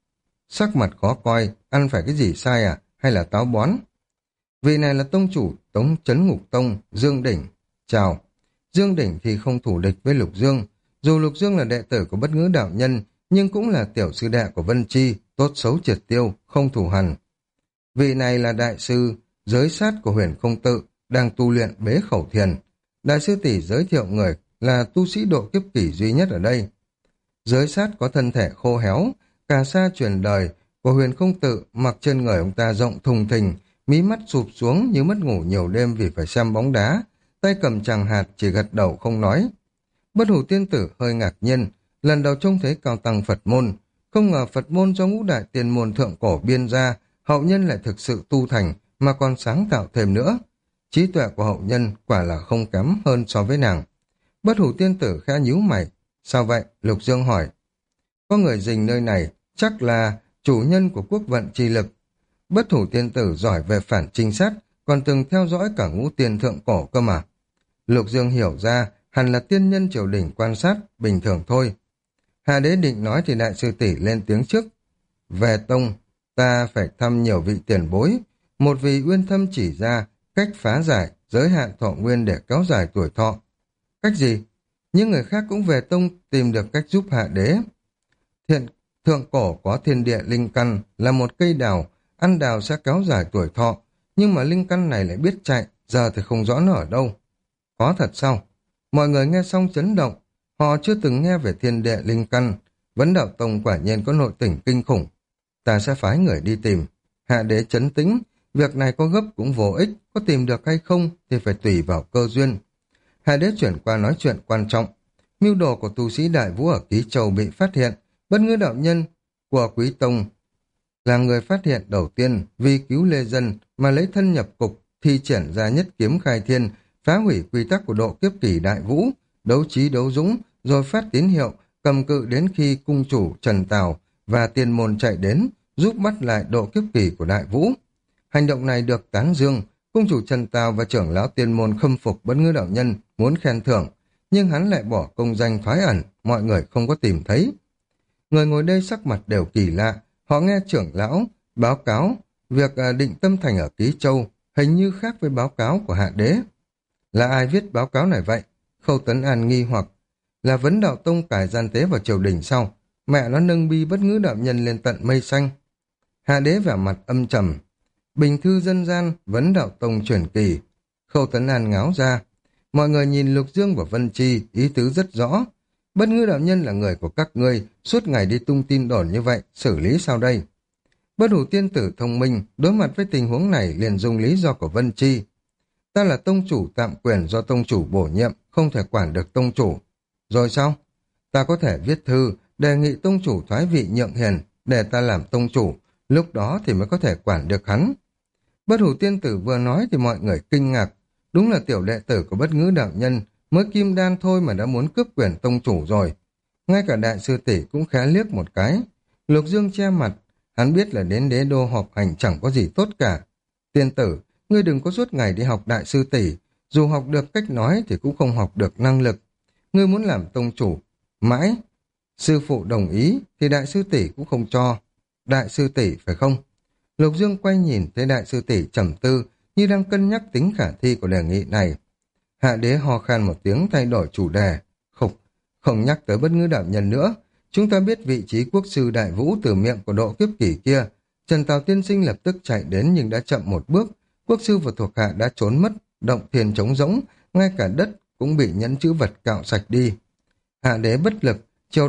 Sắc mặt khó coi, ăn phải cái gì sai à, hay là táo bón? Vị này là tông chủ Tống Trấn Ngục Tông, Dương Đỉnh. Chào. Dương Đỉnh thì không thủ địch với Lục Dương. Dù Lục Dương là đệ tử của Bất Ngữ đạo nhân, nhưng cũng là tiểu sư đệ của Vân Chi, tốt xấu triệt tiêu, không thù hằn. Vị này là đại sư giới sát của Huyền Không Tự, đang tu luyện bế khẩu thiền. Đại sư tỷ giới thiệu người là tu sĩ độ kiếp kỷ duy nhất ở đây. Giới sát có thân thể khô héo, cà sa truyền đời của Huyền Không Tự, mặc trên người ông ta rộng thùng thình, mí mắt sụp xuống như mất ngủ nhiều đêm vì phải xem bóng đá, tay cầm tràng hạt chỉ gật đầu không nói. Bất Hủ Tiên Tử hơi ngạc nhiên, lần đầu trông thấy cao tăng Phật môn, không ngờ Phật môn do Ngũ Đại Tiền môn thượng cổ biên ra, hậu nhân lại thực sự tu thành mà còn sáng tạo thêm nữa. Trí tuệ của hậu nhân quả là không kém hơn so với nàng. Bất Hủ Tiên Tử khẽ nhíu mày. Sao vậy? Lục Dương hỏi. Có người rình nơi này, chắc là chủ nhân của quốc vận chi lực. Bất Hủ Tiên Tử giỏi về phản trinh sát, còn từng theo dõi cả Ngũ Tiên thượng cổ cơ mà. Lục Dương hiểu ra, hẳn là tiên nhân triều đình quan sát, bình thường thôi. Hà Đế định nói thì đại sư tỷ lên tiếng trước. Về tông, ta phải thăm nhiều vị tiền bối. Một vị uyên thâm chỉ ra cách phá giải, giới hạn thọ nguyên để kéo dài tuổi thọ. Cách gì? Những người khác cũng về tông tìm được cách giúp Hạ Đế. Thượng cổ có thiên địa linh căn là một cây đào, ăn đào sẽ kéo dài tuổi thọ, nhưng mà linh căn này lại biết chạy, giờ thì không rõ nó ở đâu. Có thật sao? Mọi người nghe xong chấn động, họ chưa từng nghe về thiên địa linh căn, Vấn Đạo Tông quả nhiên có nội tình kinh khủng. Ta sẽ phái người đi tìm. Hạ đế trấn tĩnh, việc này có gấp cũng vô ích, có tìm được hay không thì phải tùy vào cơ duyên. Hạ đế chuyển qua nói chuyện quan trọng. Mưu đồ của tu sĩ Đại Vũ ở Ký Châu bị phát hiện, Bất Ngư đạo nhân của Quý Tông là người phát hiện đầu tiên, vì cứu lê dân mà lấy thân nhập cục, thi triển ra nhất kiếm khai thiên, phá hủy quy tắc của độ kiếp kỳ Đại Vũ, đấu trí đấu dũng, rồi phát tín hiệu, cầm cự đến khi cung chủ Trần Tào và tiên môn chạy đến, giúp bắt lại độ kiếp kỳ của Đại Vũ. Hành động này được tán dương, cung chủ Trần Tào và trưởng lão tiên môn khâm phục Bất Ngư đạo nhân, muốn khen thưởng, nhưng hắn lại bỏ công danh thoái ẩn, mọi người không có tìm thấy. Người ngồi đây sắc mặt đều kỳ lạ, họ nghe trưởng lão báo cáo việc định tâm thành ở Ký Châu hình như khác với báo cáo của Hạ đế. Là ai viết báo cáo này vậy? Khâu Tấn An nghi hoặc là Vấn Đạo Tông cải gian tế vào triều đình sau, mẹ nó nâng bi Bất Ngữ đạo nhân lên tận mây xanh. Hạ đế vẻ mặt âm trầm, bình thư dân gian, Vấn Đạo Tông truyền kỳ. Khâu Tấn An ngáo ra. Mọi người nhìn Lục Dương và Vân Chi, ý tứ rất rõ. Bất Ngư đạo nhân là người của các ngươi, suốt ngày đi tung tin đồn như vậy, xử lý sao đây? Bất Hủ tiên tử thông minh, đối mặt với tình huống này liền dùng lý do của Vân Chi. Ta là tông chủ tạm quyền do tông chủ bổ nhiệm, không thể quản được tông chủ. Rồi sao? Ta có thể viết thư, đề nghị tông chủ thoái vị nhượng hiền, để ta làm tông chủ, lúc đó thì mới có thể quản được hắn. Bất Hủ tiên tử vừa nói thì mọi người kinh ngạc, đúng là tiểu đệ tử của Bất Ngữ đạo nhân, mới kim đan thôi mà đã muốn cướp quyền tông chủ rồi. Ngay cả đại sư tỷ cũng khẽ liếc một cái. Lục Dương che mặt, hắn biết là đến đế đô họp hành chẳng có gì tốt cả. Tiên tử, ngươi đừng có suốt ngày đi học đại sư tỷ, dù học được cách nói thì cũng không học được năng lực. Ngươi muốn làm tông chủ, mãi sư phụ đồng ý thì đại sư tỷ cũng không cho. Đại sư tỷ phải không? Lục Dương quay nhìn thấy đại sư tỷ trầm tư, như đang cân nhắc tính khả thi của đề nghị này. Hạ đế ho khan một tiếng thay đổi chủ đề. Không nhắc tới Bất Ngữ đạo nhân nữa. Chúng ta biết vị trí quốc sư Đại Vũ từ miệng của độ kiếp kỷ kia. Trần Tào tiên sinh lập tức chạy đến nhưng đã chậm một bước. Quốc sư và thuộc hạ đã trốn mất, động thiên trống rỗng, ngay cả đất cũng bị nhẫn chữ vật cạo sạch đi. Hạ đế bất lực,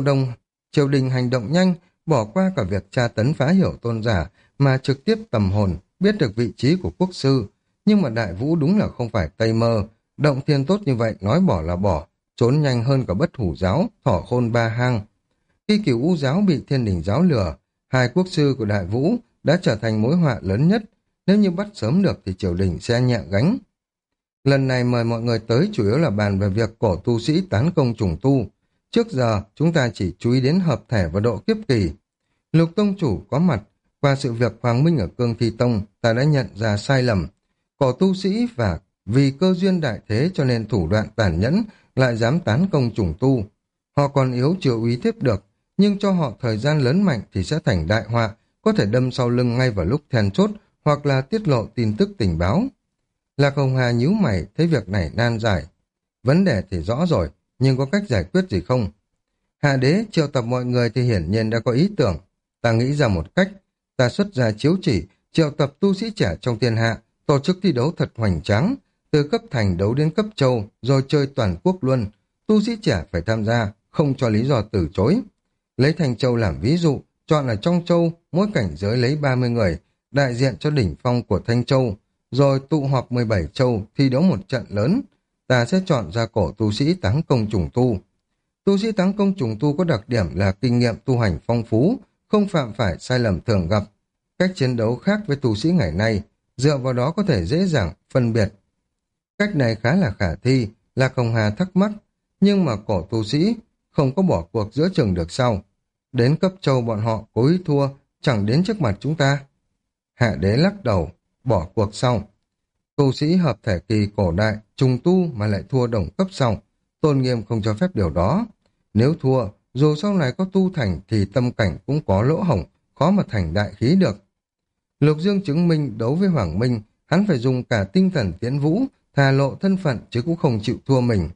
triều đình hành động nhanh, bỏ qua cả việc tra tấn phá hiểu tôn giả, mà trực tiếp tầm hồn, biết được vị trí của quốc sư. Nhưng mà Đại Vũ đúng là không phải Tây Mơ, động thiên tốt như vậy nói bỏ là bỏ, trốn nhanh hơn cả Bất Hủ giáo, Thỏ Khôn ba hang. Khi Cửu U giáo bị Thiên Đình giáo lừa, hai quốc sư của Đại Vũ đã trở thành mối họa lớn nhất, nếu như bắt sớm được thì triều đình sẽ nhẹ gánh. Lần này mời mọi người tới chủ yếu là bàn về việc cổ tu sĩ tán công trùng tu. Trước giờ chúng ta chỉ chú ý đến hợp thể và độ kiếp kỳ. Lục tông chủ có mặt, qua sự việc Hoàng Minh ở Cương Thi Tông, ta đã nhận ra sai lầm. Cổ tu sĩ và vì cơ duyên đại thế cho nên thủ đoạn tàn nhẫn, lại dám tán công trùng tu. Họ còn yếu chưa uy tiếp được, nhưng cho họ thời gian lớn mạnh thì sẽ thành đại họa, có thể đâm sau lưng ngay vào lúc then chốt hoặc là tiết lộ tin tức tình báo. Lạc Hồng Hà nhíu mày thấy việc này nan giải. Vấn đề thì rõ rồi, nhưng có cách giải quyết gì không? Hạ đế triệu tập mọi người thì hiển nhiên đã có ý tưởng. Ta nghĩ ra một cách, ta xuất ra chiếu chỉ, triệu tập tu sĩ trẻ trong thiên hạ, tổ chức thi đấu thật hoành tráng, từ cấp thành đấu đến cấp châu, rồi chơi toàn quốc luôn. Tu sĩ trẻ phải tham gia, không cho lý do từ chối. Lấy Thanh Châu làm ví dụ, chọn ở trong châu, mỗi cảnh giới lấy 30 người, đại diện cho đỉnh phong của Thanh Châu, rồi tụ họp 17 châu thi đấu một trận lớn. Ta sẽ chọn ra cổ tu sĩ táng công trùng tu. Tu sĩ táng công trùng tu có đặc điểm là kinh nghiệm tu hành phong phú, không phạm phải sai lầm thường gặp. Cách chiến đấu khác với tu sĩ ngày nay, dựa vào đó có thể dễ dàng phân biệt. Cách này khá là khả thi, Lạc Hồng Hà thắc mắc, nhưng mà cổ tu sĩ không có bỏ cuộc giữa chừng được sau. Đến cấp châu bọn họ cố ý thua, chẳng đến trước mặt chúng ta. Hạ đế lắc đầu, bỏ cuộc sau. Tu sĩ hợp thể kỳ cổ đại, trùng tu mà lại thua đồng cấp sau. Tôn nghiêm không cho phép điều đó. Nếu thua, dù sau này có tu thành thì tâm cảnh cũng có lỗ hổng, khó mà thành đại khí được. Lục Dương chứng minh đấu với Hoàng Minh, hắn phải dùng cả tinh thần tiến vũ, thà lộ thân phận chứ cũng không chịu thua mình.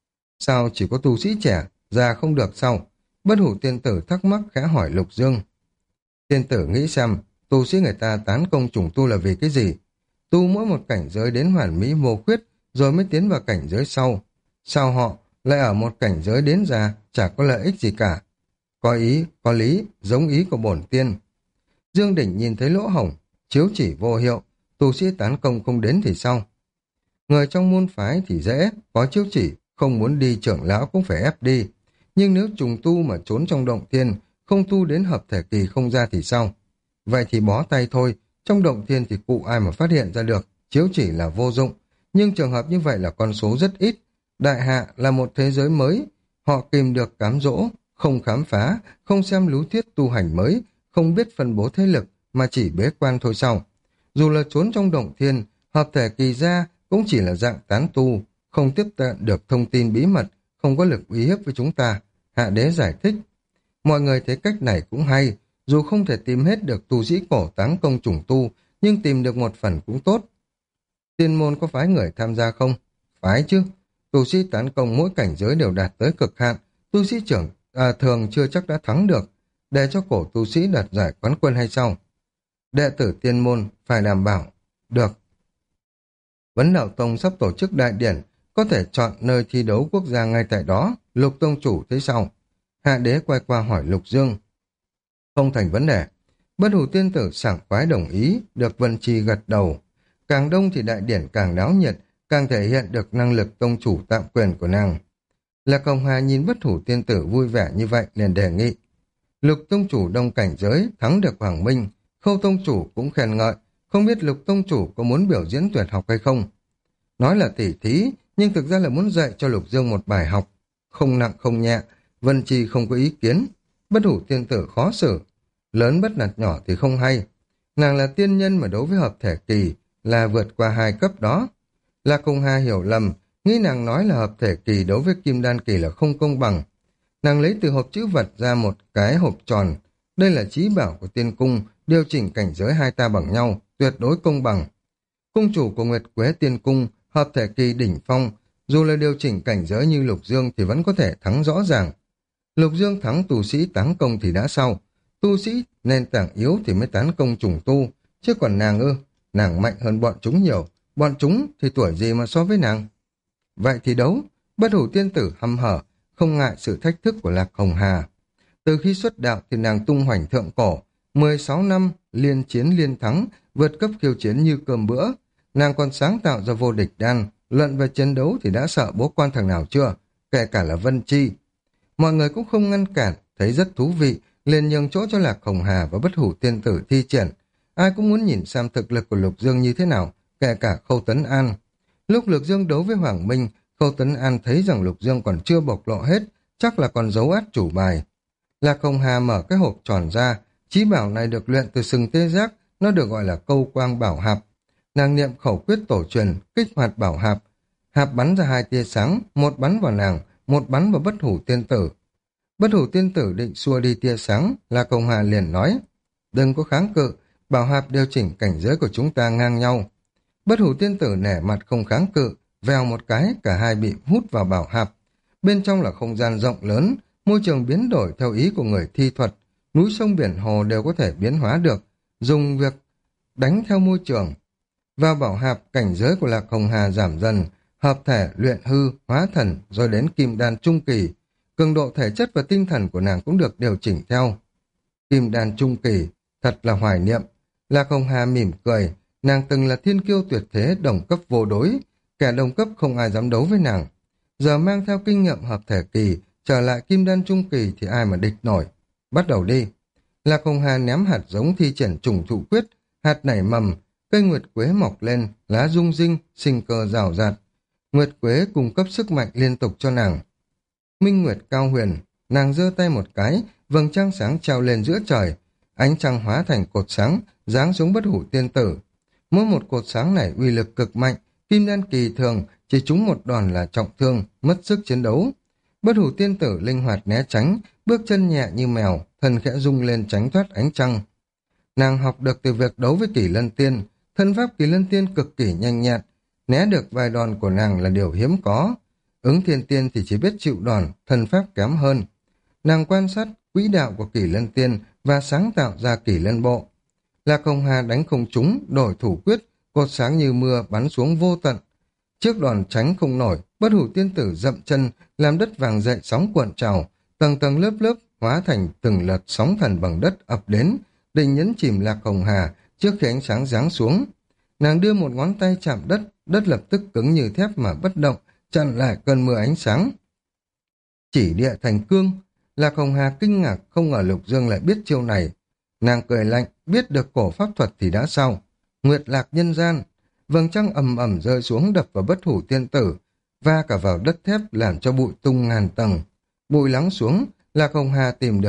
Sao chỉ có tu sĩ trẻ, già không được sao? Bất Hủ tiên tử thắc mắc khẽ hỏi Lục Dương. Tiên tử nghĩ xem, tu sĩ người ta tán công trùng tu là vì cái gì? Tu mỗi một cảnh giới đến hoàn mỹ vô khuyết, rồi mới tiến vào cảnh giới sau. Sao họ lại ở một cảnh giới đến già, chả có lợi ích gì cả? Có ý, có lý, giống ý của bổn tiên. Dương Đỉnh nhìn thấy lỗ hổng, chiếu chỉ vô hiệu, tu sĩ tán công không đến thì sao? Người trong môn phái thì dễ, có chiếu chỉ, không muốn đi trưởng lão cũng phải ép đi. Nhưng nếu trùng tu mà trốn trong động thiên, không tu đến hợp thể kỳ không ra thì sao? Vậy thì bó tay thôi, trong động thiên thì cụ ai mà phát hiện ra được, chiếu chỉ là vô dụng. Nhưng trường hợp như vậy là con số rất ít. Đại hạ là một thế giới mới, họ kìm được cám dỗ, không khám phá, không xem lý thuyết tu hành mới, không biết phân bố thế lực, mà chỉ bế quan thôi sao? Dù là trốn trong động thiên, hợp thể kỳ ra cũng chỉ là dạng tán tu, không tiếp cận được thông tin bí mật, không có lực uy hiếp với chúng ta. Hạ đế giải thích. Mọi người thấy cách này cũng hay, dù không thể tìm hết được tu sĩ cổ táng công trùng tu, nhưng tìm được một phần cũng tốt. Tiên môn có phái người tham gia không? Phái chứ. Tu sĩ tán công mỗi cảnh giới đều đạt tới cực hạn, tu sĩ thường chưa chắc đã thắng được, để cho cổ tu sĩ đạt giải quán quân hay sao? Đệ tử tiên môn phải đảm bảo. Được. Vấn Đạo Tông sắp tổ chức đại điển, có thể chọn nơi thi đấu quốc gia ngay tại đó. Lục Tông chủ thấy sao? Hạ đế quay qua hỏi Lục Dương. Không thành vấn đề. Bất Hủ tiên tử sảng khoái đồng ý, được Vân Chi gật đầu. Càng đông thì đại điển càng náo nhiệt, càng thể hiện được năng lực tông chủ tạm quyền của nàng. Lạc Hồng Hà nhìn Bất Hủ tiên tử vui vẻ như vậy liền đề nghị. Lục tông chủ đông cảnh giới thắng được Hoàng Minh, Khâu tông chủ cũng khen ngợi, không biết Lục tông chủ có muốn biểu diễn tuyệt học hay không. Nói là tỉ thí, nhưng thực ra là muốn dạy cho Lục Dương một bài học, không nặng không nhẹ. Vân Chi không có ý kiến. Bất Hủ tiên tử khó xử, lớn bất nạt nhỏ thì không hay. Nàng là tiên nhân mà đấu với hợp thể kỳ là vượt qua 2 cấp đó. Lạc Hồng Hà hiểu lầm, nghĩ nàng nói là hợp thể kỳ đấu với kim đan kỳ là không công bằng. Nàng lấy từ hộp chữ vật ra một cái hộp tròn. Đây là chí bảo của tiên cung, điều chỉnh cảnh giới hai ta bằng nhau, tuyệt đối công bằng. Cung chủ của Nguyệt Quế tiên cung, hợp thể kỳ đỉnh phong, dù là điều chỉnh cảnh giới như Lục Dương thì vẫn có thể thắng rõ ràng. Lục Dương thắng tu sĩ tán công thì đã sao? Tu sĩ nền tảng yếu thì mới tán công trùng tu, chứ còn nàng ư, nàng mạnh hơn bọn chúng nhiều, bọn chúng thì tuổi gì mà so với nàng. Vậy thì đấu. Bất Hủ tiên tử hăm hở, không ngại sự thách thức của Lạc Hồng Hà. Từ khi xuất đạo thì nàng tung hoành thượng cổ, 16 năm liên chiến liên thắng, vượt cấp khiêu chiến như cơm bữa. Nàng còn sáng tạo ra vô địch đan, luận về chiến đấu thì đã sợ bố quan thằng nào chưa, kể cả là Vân Chi. Mọi người cũng không ngăn cản, thấy rất thú vị, liền nhường chỗ cho Lạc Hồng Hà và Bất Hủ tiên tử thi triển. Ai cũng muốn nhìn xem thực lực của Lục Dương như thế nào, kể cả Khâu Tấn An. Lúc Lục Dương đấu với Hoàng Minh, Khâu Tấn An thấy rằng Lục Dương còn chưa bộc lộ hết, chắc là còn giấu át chủ bài. Lạc Hồng Hà mở cái hộp tròn ra, chí bảo này được luyện từ sừng tê giác, nó được gọi là câu quang bảo hạp. Nàng niệm khẩu quyết tổ truyền, kích hoạt bảo hạp. Hạp bắn ra 2 tia sáng, một bắn vào nàng, một bắn vào Bất Hủ tiên tử. Bất Hủ tiên tử định xua đi tia sáng, Lạc Hồng Hà liền nói, đừng có kháng cự, bảo hạp điều chỉnh cảnh giới của chúng ta ngang nhau. Bất Hủ tiên tử nể mặt không kháng cự, vèo một cái, cả hai bị hút vào bảo hạp. Bên trong là không gian rộng lớn, môi trường biến đổi theo ý của người thi thuật, núi sông biển hồ đều có thể biến hóa được, dùng việc đánh theo môi trường. Vào bảo hạp, cảnh giới của Lạc Hồng Hà giảm dần, hợp thể, luyện hư, hóa thần, rồi đến kim đan trung kỳ. Cường độ thể chất và tinh thần của nàng cũng được điều chỉnh theo. Kim đan trung kỳ, thật là hoài niệm. Lạc Hồng Hà mỉm cười, nàng từng là thiên kiêu tuyệt thế, đồng cấp vô đối, kẻ đồng cấp không ai dám đấu với nàng. Giờ mang theo kinh nghiệm hợp thể kỳ, trở lại kim đan trung kỳ thì ai mà địch nổi. Bắt đầu đi. Lạc Hồng Hà ném hạt giống thi triển trùng thụ quyết, hạt nảy mầm, cây nguyệt quế mọc lên, lá rung rinh, sinh cơ rào rạt. Nguyệt quế cung cấp sức mạnh liên tục cho nàng. Minh nguyệt cao huyền, nàng giơ tay một cái, vầng trăng sáng treo lên giữa trời, ánh trăng hóa thành cột sáng, giáng xuống Bất Hủ tiên tử. Mỗi một cột sáng này uy lực cực mạnh, kim đan kỳ thường chỉ trúng một đòn là trọng thương, mất sức chiến đấu. Bất Hủ tiên tử linh hoạt né tránh, bước chân nhẹ như mèo, thân khẽ rung lên tránh thoát ánh trăng. Nàng học được từ việc đấu với Kỷ Lân Tiên, thân pháp Kỷ Lân Tiên cực kỳ nhanh nhẹn, né được vài đòn của nàng là điều hiếm có. Ứng Thiên Tiên thì chỉ biết chịu đòn, thân pháp kém hơn. Nàng quan sát quỹ đạo của Kỷ Lân Tiên và sáng tạo ra Kỷ Lân Bộ. Lạc Hồng Hà đánh không trúng, đổi thủ quyết, cột sáng như mưa bắn xuống vô tận. Trước đòn tránh không nổi, Bất Hủ Tiên Tử dậm chân, làm đất vàng dậy sóng cuộn trào, tầng tầng lớp lớp hóa thành từng đợt sóng thần bằng đất ập đến, định nhấn chìm Lạc Hồng Hà trước khi ánh sáng giáng xuống. Nàng đưa một ngón tay chạm đất, đất lập tức cứng như thép mà bất động, chặn lại cơn mưa ánh sáng. Chỉ địa thành cương. Lạc Hồng Hà kinh ngạc, không ngờ Lục Dương lại biết chiêu này. Nàng cười lạnh, biết được cổ pháp thuật thì đã sao? Nguyệt lạc nhân gian. Vầng trăng ầm ầm rơi xuống đập vào Bất Hủ Tiên Tử, va cả vào đất thép làm cho bụi tung ngàn tầng. Bụi lắng xuống, Lạc Hồng Hà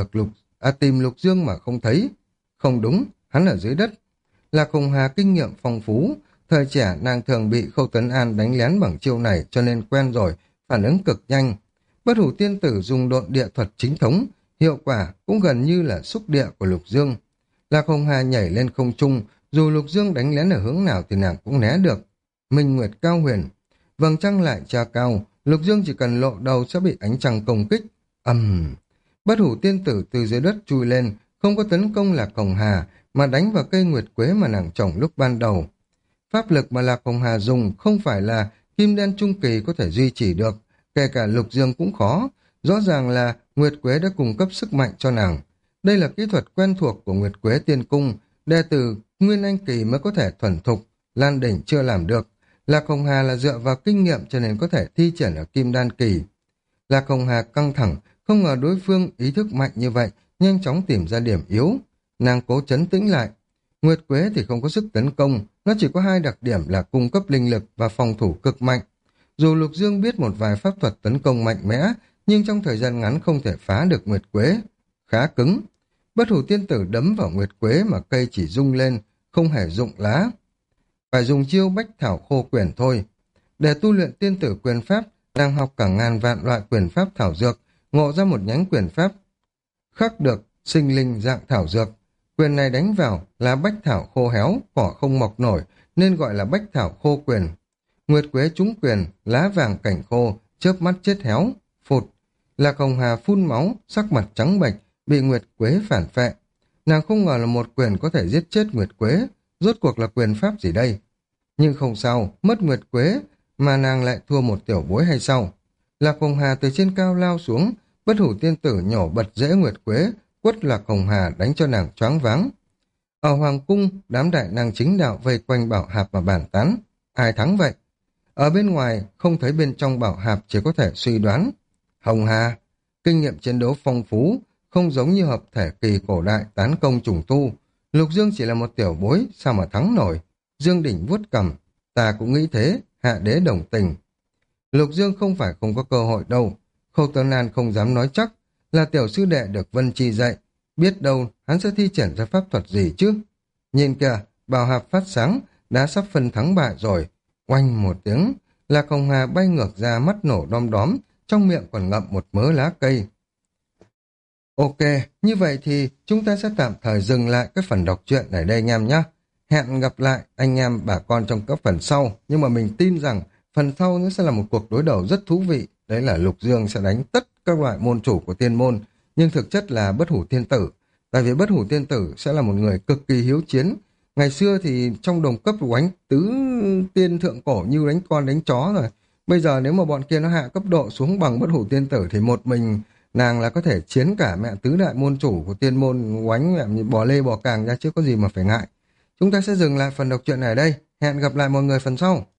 tìm Lục Dương mà không thấy. Không đúng, hắn ở dưới đất. Lạc Hồng Hà kinh nghiệm phong phú, thời trẻ nàng thường bị Khâu Tấn An đánh lén bằng chiêu này cho nên quen rồi, phản ứng cực nhanh. Bất Hủ Tiên Tử dùng độn địa thuật chính thống, hiệu quả cũng gần như là xúc địa của Lục Dương. Lạc Hồng Hà nhảy lên không trung, dù Lục Dương đánh lén ở hướng nào thì nàng cũng né được. Minh Nguyệt cao huyền, vầng trăng lại trà cao, Lục Dương chỉ cần lộ đầu sẽ bị ánh trăng công kích. Bất Hủ Tiên Tử từ dưới đất chui lên, không có tấn công Lạc Hồng Hà, mà đánh vào cây nguyệt quế mà nàng trồng lúc ban đầu. Pháp lực mà Lạc Hồng Hà dùng không phải là kim đen trung kỳ có thể duy trì được, kể cả Lục Dương cũng khó. Rõ ràng là nguyệt quế đã cung cấp sức mạnh cho nàng. Đây là kỹ thuật quen thuộc của Nguyệt Quế Tiên Cung, đệ tử Nguyên Anh Kỳ mới có thể thuần thục, Lan Đỉnh chưa làm được. Lạc Hồng Hà là dựa vào kinh nghiệm cho nên có thể thi triển ở Kim Đan Kỳ. Lạc Hồng Hà căng thẳng, không ngờ đối phương ý thức mạnh như vậy, nhanh chóng tìm ra điểm yếu. Nàng cố trấn tĩnh lại. Nguyệt Quế thì không có sức tấn công, nó chỉ có hai đặc điểm là cung cấp linh lực và phòng thủ cực mạnh. Dù Lục Dương biết một vài pháp thuật tấn công mạnh mẽ, nhưng trong thời gian ngắn không thể phá được Nguyệt Quế. Khá cứng. Bất Hủ Tiên Tử đấm vào Nguyệt Quế mà cây chỉ rung lên, không hề rụng lá. Phải dùng chiêu bách thảo khô quyền thôi. Để tu luyện tiên tử quyền pháp, đang học cả ngàn vạn loại quyền pháp thảo dược, ngộ ra một nhánh quyền pháp khắc được sinh linh dạng thảo dược. Quyền này đánh vào là bách thảo khô héo, cỏ không mọc nổi, nên gọi là bách thảo khô quyền. Nguyệt Quế trúng quyền, lá vàng cảnh khô, chớp mắt chết héo, phụt. Lạc Hồng Hà phun máu, sắc mặt trắng bệch, bị Nguyệt Quế phản phệ. Nàng không ngờ là một quyền có thể giết chết Nguyệt Quế, rốt cuộc là quyền pháp gì đây? Nhưng không sao, mất Nguyệt Quế mà nàng lại thua một tiểu bối hay sao? Lạc Hồng Hà từ trên cao lao xuống, Bất Hủ Tiên Tử nhổ bật rễ Nguyệt Quế, quất Lạc Hồng Hà đánh cho nàng choáng váng. Ở Hoàng Cung, đám đại năng chính đạo vây quanh bảo hạp mà bàn tán. Ai thắng vậy? Ở bên ngoài, không thấy bên trong bảo hạp, chỉ có thể suy đoán. Hồng Hà, kinh nghiệm chiến đấu phong phú, không giống như hợp thể kỳ cổ đại tán công trùng tu. Lục Dương chỉ là một tiểu bối, sao mà thắng nổi? Dương Đỉnh vuốt cằm, ta cũng nghĩ thế, hạ đế đồng tình. Lục Dương không phải không có cơ hội đâu. Khâu Tấn An không dám nói chắc, là tiểu sư đệ được Vân Chi dạy. Biết đâu hắn sẽ thi triển ra pháp thuật gì chứ? Nhìn kìa, bảo hạp phát sáng, đã sắp phân thắng bại rồi. Oanh một tiếng, Lạc Hồng Hà bay ngược ra, mắt nổ đom đóm, trong miệng còn ngậm một mớ lá cây. Ok, như vậy thì chúng ta sẽ tạm thời dừng lại cái phần đọc truyện ở đây anh em nhé. Hẹn gặp lại anh em bà con trong các phần sau, nhưng mà mình tin rằng phần sau nó sẽ là một cuộc đối đầu rất thú vị. Đấy là Lục Dương sẽ đánh tất các loại môn chủ của tiên môn, nhưng thực chất là Bất Hủ Tiên Tử. Tại vì Bất Hủ Tiên Tử sẽ là một người cực kỳ hiếu chiến. Ngày xưa thì trong đồng cấp đánh tứ tiên thượng cổ như đánh con đánh chó rồi. Bây giờ nếu mà bọn kia nó hạ cấp độ xuống bằng Bất Hủ Tiên Tử thì một mình nàng là có thể chiến cả mẹ tứ đại môn chủ của tiên môn, oánh mẹ bò lê bò càng ra chứ có gì mà phải ngại. Chúng ta sẽ dừng lại phần đọc truyện này ở đây. Hẹn gặp lại mọi người phần sau.